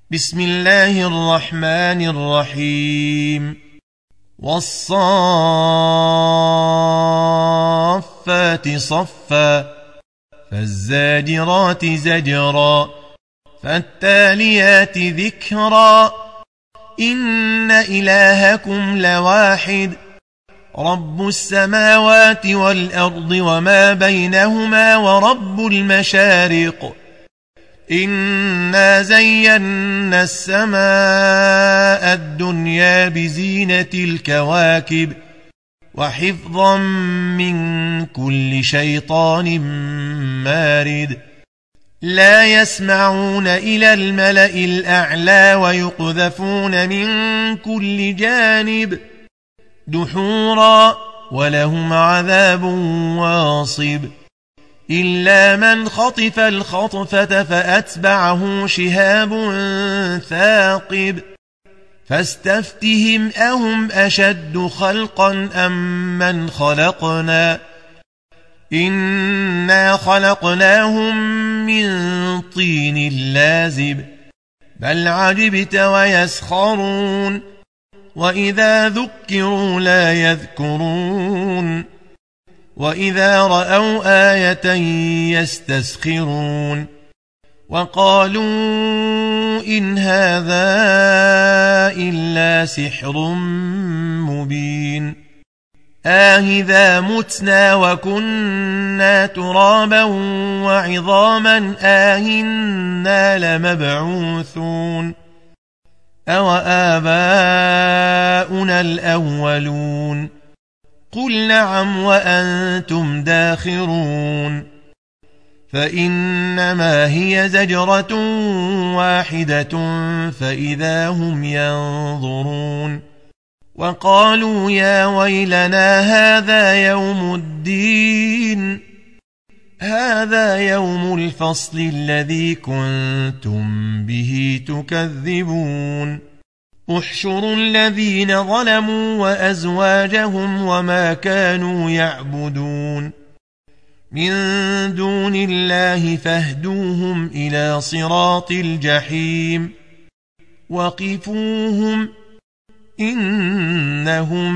بسم الله الرحمن الرحيم والصافات صفا فالزاجرات زجرا فالتاليات ذكرا إن إلهكم لواحد رب السماوات والأرض وما بينهما ورب المشارق إنا زينا السماء الدنيا بزينة الكواكب وحفظا من كل شيطان مارد لا يسمعون إلى الملأ الأعلى ويقذفون من كل جانب دحورا ولهم عذاب واصب إلا من خطف الخطفة فأتبعه شهاب ثاقب فاستفتهم أهم أشد خلقا أم من خلقنا إنا خلقناهم من طين لازب بل عجبت ويسخرون وإذا ذكروا لا يذكرون وإذا رأوا آية يستسخرون وقالوا إن هذا إلا سحر مبين آهذا متنا وكنا ترابا وعظاما آهنا لمبعوثون أو آباؤنا الأولون قل نعم وأنتم داخرون فإنما هي زجرة واحدة فإذا هم ينظرون وقالوا يا ويلنا هذا يوم الدين هذا يوم الفصل الذي كنتم به تكذبون احشروا الذين ظلموا وأزواجهم وما كانوا يعبدون من دون الله فاهدوهم إلى صراط الجحيم وقفوهم إنهم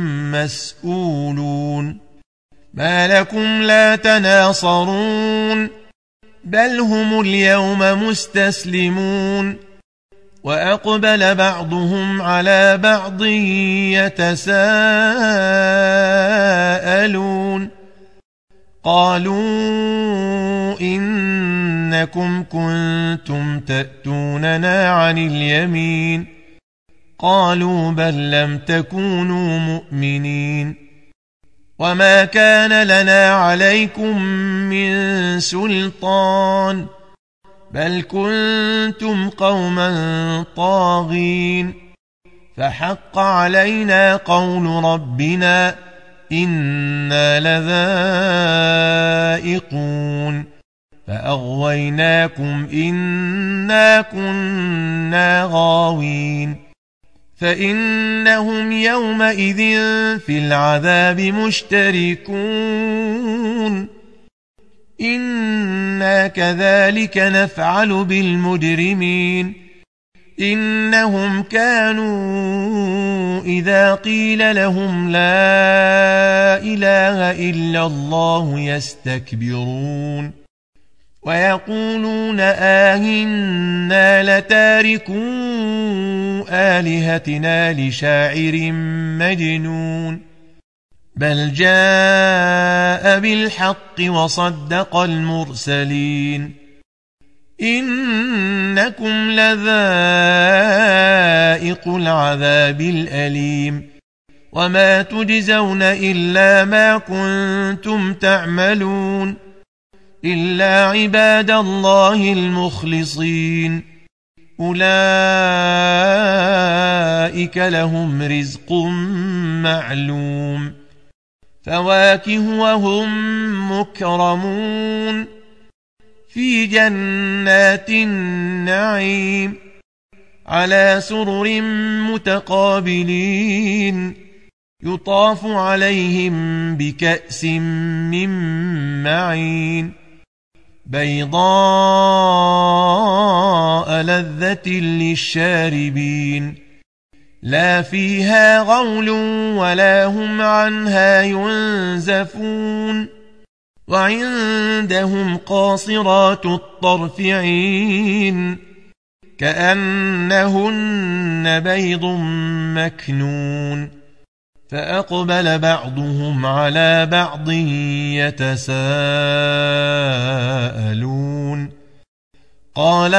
مسؤولون ما لكم لا تناصرون بل هم اليوم مستسلمون وأقبل بعضهم على بعض يتساءلون قالوا إنكم كنتم تأتوننا عن اليمين قالوا بل لم تكونوا مؤمنين وما كان لنا عليكم من سلطان بل كنتم قوما طاغين فحق علينا قول ربنا إنا لذائقون فأغويناكم إنا كنا غاوين فإنهم يومئذ في العذاب مشتركون إنا كذلك نفعل بالمجرمين إنهم كانوا إذا قيل لهم لا إله إلا الله يستكبرون ويقولون آهنا لتاركو آلهتنا لشاعر مجنون بل جاء بالحق وصدق المرسلين إنكم لذائق العذاب الأليم وما تجزون إلا ما كنتم تعملون إلا عباد الله المخلصين أولئك لهم رزق معلوم فواكه وهم مكرمون في جنات النعيم على سرر متقابلين يطاف عليهم بكأس من معين بيضاء لذة للشاربين لا فيها غول ولا هم عنها ينزفون وعندهم قاصرات الطرف عين كأنهن بيض مكنون فأقبل بعضهم على بعض يتساءلون قال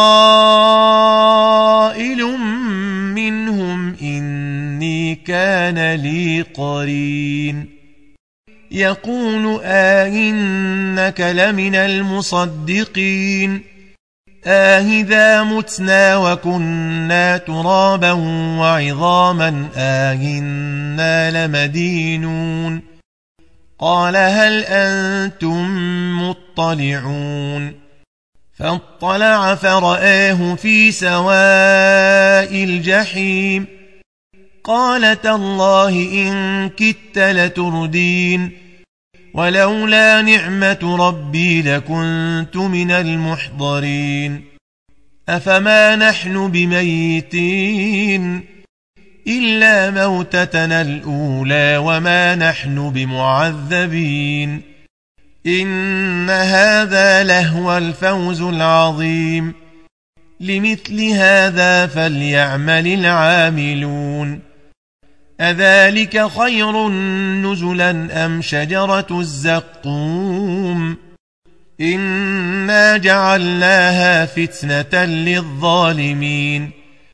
قائل منهم إني كان لي قرين يقول أئنك لمن المصدقين أئذا متنا وكنا ترابا وعظاما أئنا لمدينون قال هل أنتم مطلعون فاطلع فرآه في سواء الجحيم قال تالله إن كدت لتردين ولولا نعمة ربي لكنت من المحضرين أفما نحن بميتين إلا موتتنا الأولى وما نحن بمعذبين إن هذا لهو الفوز العظيم لمثل هذا فليعمل العاملون أذلك خير نزلا أم شجرة الزقوم إنا جعلناها فتنة للظالمين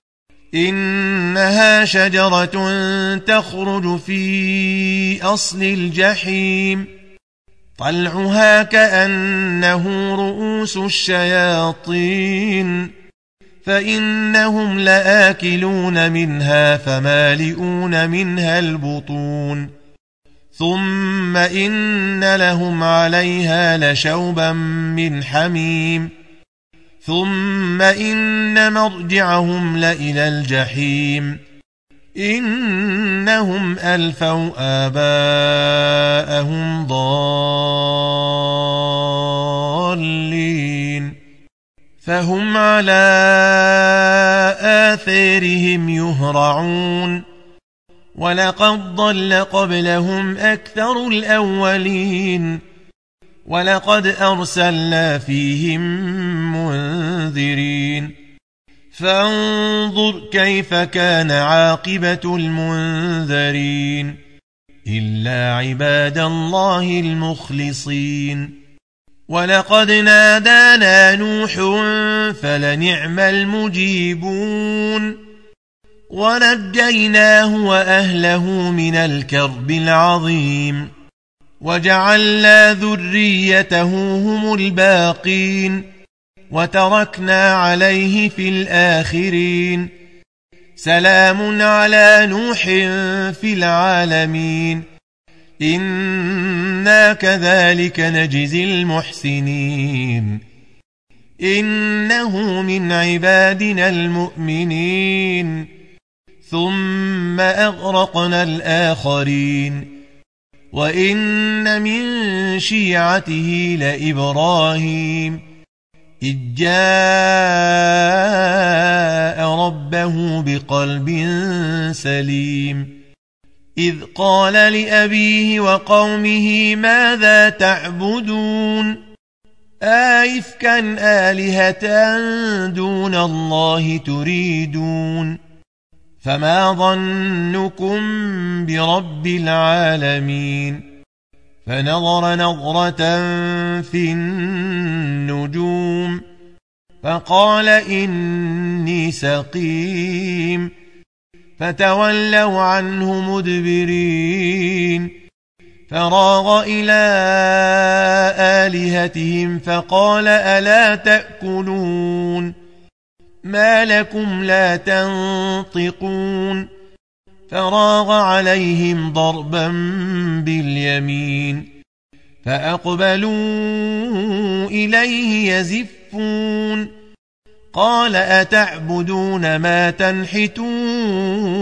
إنها شجرة تخرج في أصل الجحيم طلعها كأنه رؤوس الشياطين فإنهم لآكلون منها فمالئون منها البطون ثم إن لهم عليها لشوبا من حميم ثم إن مرجعهم لإلى الجحيم إنهم ألفوا آباءهم ضالين فهم على آثارهم يهرعون ولقد ضل قبلهم أكثر الأولين ولقد أرسلنا فيهم منذرين فانظر كيف كان عاقبة المنذرين إلا عباد الله المخلصين ولقد نادانا نوح فلنعم المجيبون ونجيناه وأهله من الكرب العظيم وجعلنا ذريته هم الباقين وتركنا عليه في الآخرين سلام على نوح في العالمين إنا كذلك نجزي المحسنين إنه من عبادنا المؤمنين ثم أغرقنا الآخرين وإن من شيعته لإبراهيم إذ جاء ربه بقلب سليم إذ قال لأبيه وقومه ماذا تعبدون آئفكا آلهة دون الله تريدون فما ظنكم برب العالمين فنظر نظرة في النجوم فقال إني سقيم فتولوا عنه مدبرين فراغ إلى آلهتهم فقال ألا تأكلون ما لكم لا تنطقون فراغ عليهم ضربا باليمين فأقبلوا إليه يزفون قال أتعبدون ما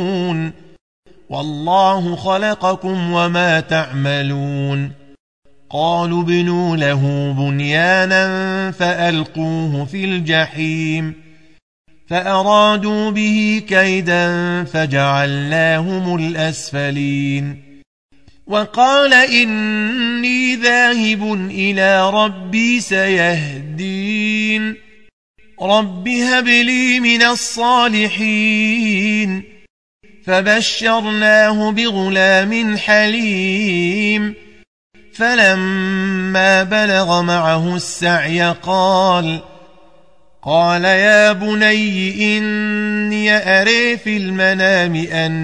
تنحتون والله خلقكم وما تعملون قالوا ابنوا له بنيانا فألقوه في الجحيم فأرادوا به كيدا فجعلناهم الأسفلين وقال إني ذاهب إلى ربي سيهدين رب هب لي من الصالحين فبشرناه بغلام حليم فلما بلغ معه السعي قال يا بني إني أرى في المنام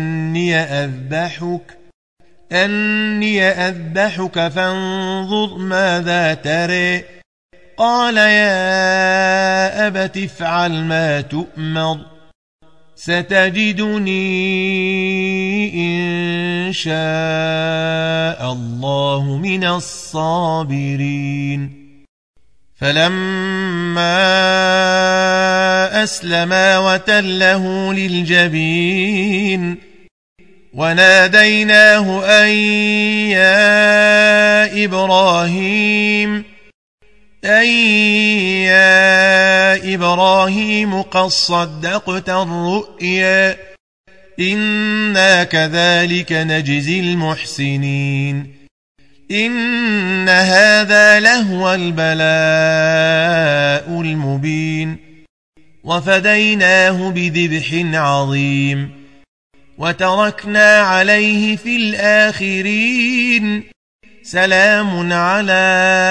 أني أذبحك فانظر ماذا ترى قال يا أبت افعل ما تؤمر ستجدني إن شاء الله من الصابرين فلما أسلما وتله للجبين وناديناه أن يا إبراهيم قد صدقت الرؤيا إنا كذلك نجزي المحسنين إن هذا لهو البلاء المبين وفديناه بذبح عظيم وتركنا عليه في الآخرين سلام على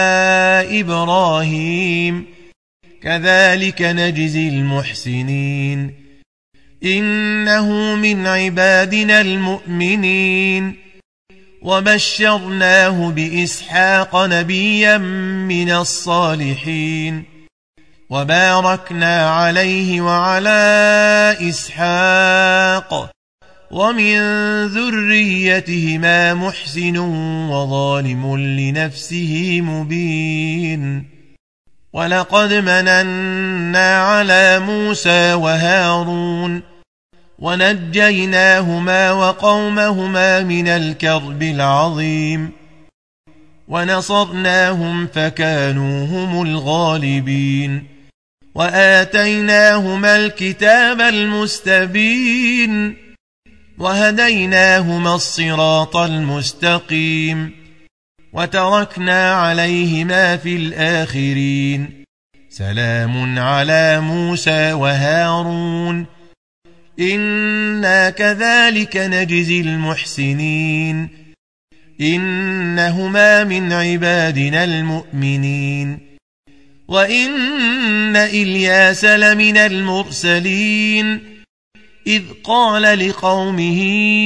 إبراهيم كذلك نجزي المحسنين إنه من عبادنا المؤمنين وبشرناه بإسحاق نبيا من الصالحين وباركنا عليه وعلى إسحاق ومن ذريتهما محسن وظالم لنفسه مبين ولقد مننا على موسى وهارون ونجيناهما وقومهما من الكرب العظيم ونصرناهم فكانوا هم الغالبين وآتيناهما الكتاب المستبين وهديناهما الصراط المستقيم وتركنا عليهما في الآخرين سلام على موسى وهارون إنا كذلك نجزي المحسنين إنهما من عبادنا المؤمنين وإن إلياس لمن المرسلين إذ قال لقومه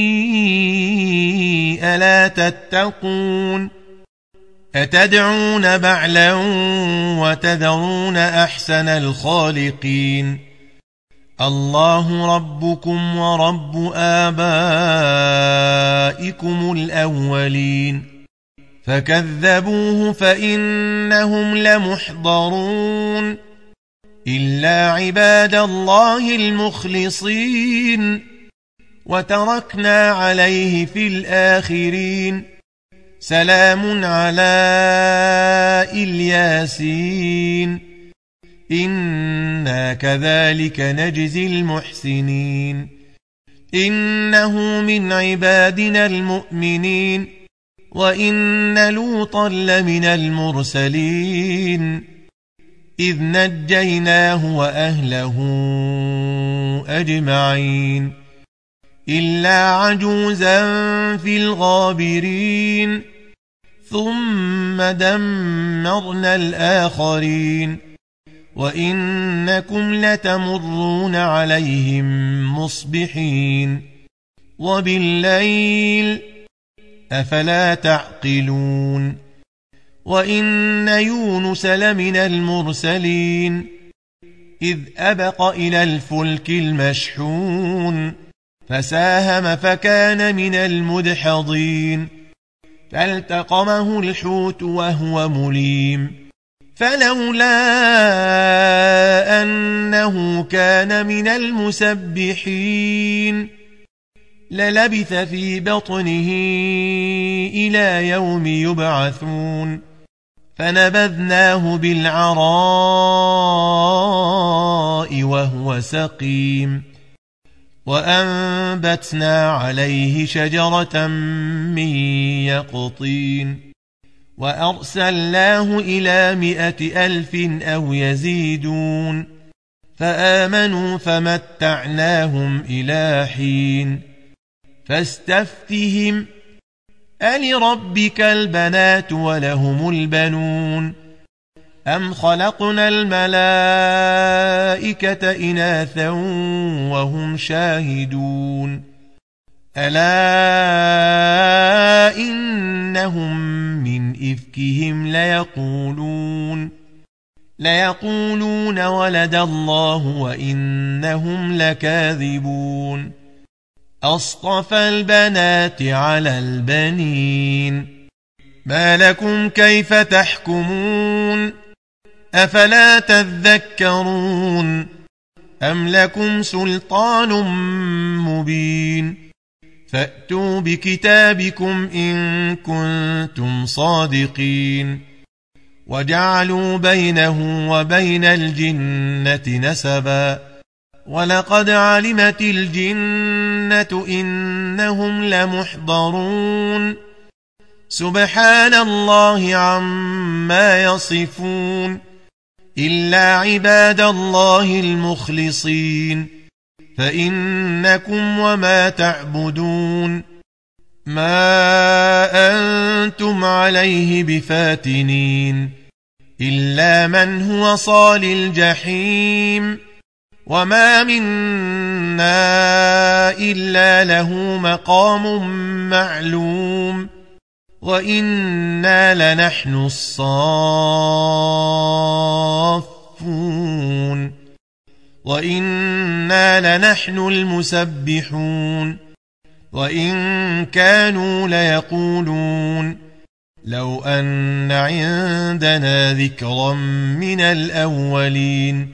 ألا تتقون أتدعون بعلا وتذرون أحسن الخالقين الله ربكم ورب آبائكم الأولين فكذبوه فإنهم لمحضرون إلا عباد الله المخلصين وتركنا عليه في الآخرين سلام على الياسين إنا كذلك نجزي المحسنين إنه من عبادنا المؤمنين وإن لوطا لمن المرسلين إذ نجيناه وأهله أجمعين إلا عجوزا في الغابرين ثم دمرنا الآخرين وإنكم لتمرون عليهم مصبحين وبالليل أفلا تعقلون وإن يونس لمن المرسلين إذ أبق إلى الفلك المشحون فساهم فكان من المدحضين فالتقمه الحوت وهو مليم فلولا أنه كان من المسبحين للبث في بطنه إلى يوم يبعثون فنبذناه بالعراء وهو سقيم وأنبتنا عليه شجرة من يقطين وأرسلناه إلى 100,000 أو يزيدون فآمنوا فمتعناهم إلى حين فاستفتهم ألربك البنات ولهم البنون أم خلقنا الملائكة إناثا وهم شاهدون ألا إنهم من إفكهم ليقولون ولد الله وإنهم لكاذبون أصطفى البنات على البنين ما لكم كيف تحكمون أفلا تذكرون أم لكم سلطان مبين فأتوا بكتابكم إن كنتم صادقين وجعلوا بينه وبين الجنة نسبا ولقد علمت الجنة إنهم لمحضرون سبحان الله عما يصفون إلا عباد الله المخلصين فإنكم وما تعبدون ما أنتم عليه بفاتنين إلا من هو صال الجحيم وما منا إلا له مقام معلوم وإنا لنحن الصافون وإنا لنحن المسبحون وإن كانوا ليقولون لو أن عندنا ذكرا من الأولين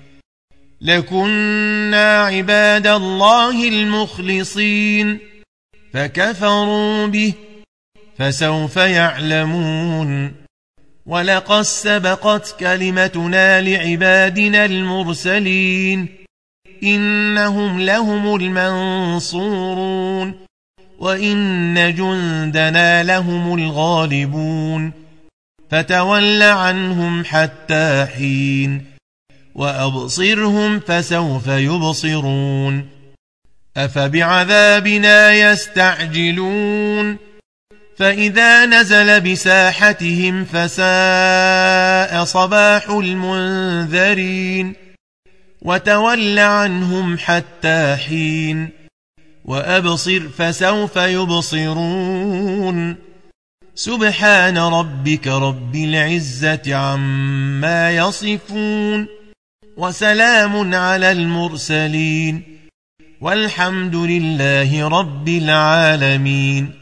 لكنا عباد الله المخلصين فكفروا به فسوف يعلمون ولقد سبقت كلمتنا لعبادنا المرسلين إنهم لهم المنصورون وإن جندنا لهم الغالبون فتول عنهم حتى حين وأبصرهم فسوف يبصرون أفبعذابنا يستعجلون فإذا نزل بساحتهم فساء صباح المنذرين وتول عنهم حتى حين وأبصر فسوف يبصرون سبحان ربك رب العزة عما يصفون وسلام على المرسلين والحمد لله رب العالمين.